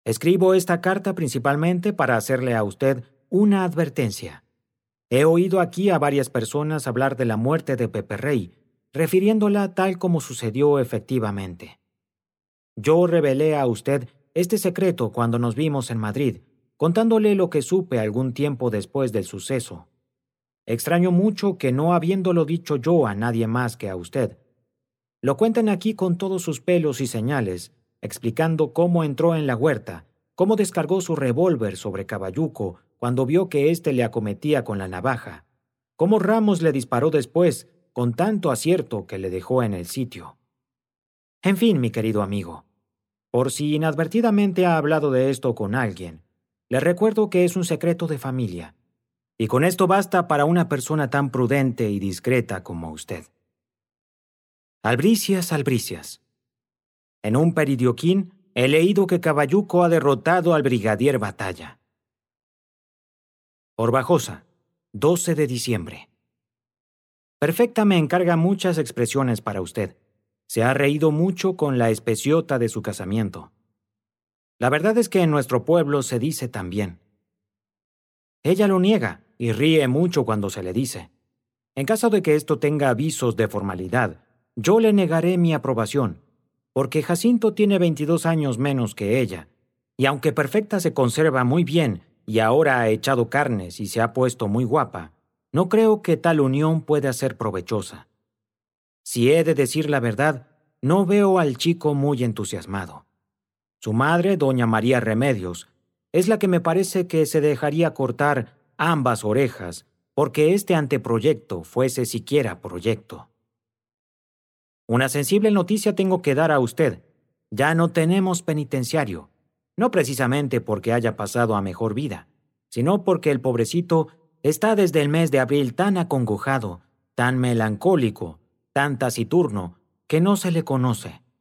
Escribo esta carta principalmente para hacerle a usted una advertencia. He oído aquí a varias personas hablar de la muerte de Peperrey, refiriéndola tal como sucedió efectivamente. Yo revelé a usted este secreto cuando nos vimos en Madrid, contándole lo que supe algún tiempo después del suceso. Extraño mucho que no habiéndolo dicho yo a nadie más que a usted. Lo cuentan aquí con todos sus pelos y señales, explicando cómo entró en la huerta, cómo descargó su revólver sobre Caballuco cuando vio que éste le acometía con la navaja, cómo Ramos le disparó después, con tanto acierto que le dejó en el sitio. En fin, mi querido amigo, por si inadvertidamente ha hablado de esto con alguien, le recuerdo que es un secreto de familia, y con esto basta para una persona tan prudente y discreta como usted. Albricias, Albricias. En un peridioquín he leído que Caballuco ha derrotado al brigadier Batalla. Orbajosa, 12 de diciembre. Perfecta me encarga muchas expresiones para usted. Se ha reído mucho con la especiota de su casamiento. La verdad es que en nuestro pueblo se dice también. Ella lo niega y ríe mucho cuando se le dice. En caso de que esto tenga avisos de formalidad, yo le negaré mi aprobación, porque Jacinto tiene 22 años menos que ella, y aunque Perfecta se conserva muy bien y ahora ha echado carnes y se ha puesto muy guapa, no creo que tal unión pueda ser provechosa. Si he de decir la verdad, no veo al chico muy entusiasmado. Su madre, doña María Remedios, es la que me parece que se dejaría cortar ambas orejas porque este anteproyecto fuese siquiera proyecto. Una sensible noticia tengo que dar a usted. Ya no tenemos penitenciario, no precisamente porque haya pasado a mejor vida, sino porque el pobrecito está desde el mes de abril tan acongojado, tan melancólico, tan taciturno, que no se le conoce.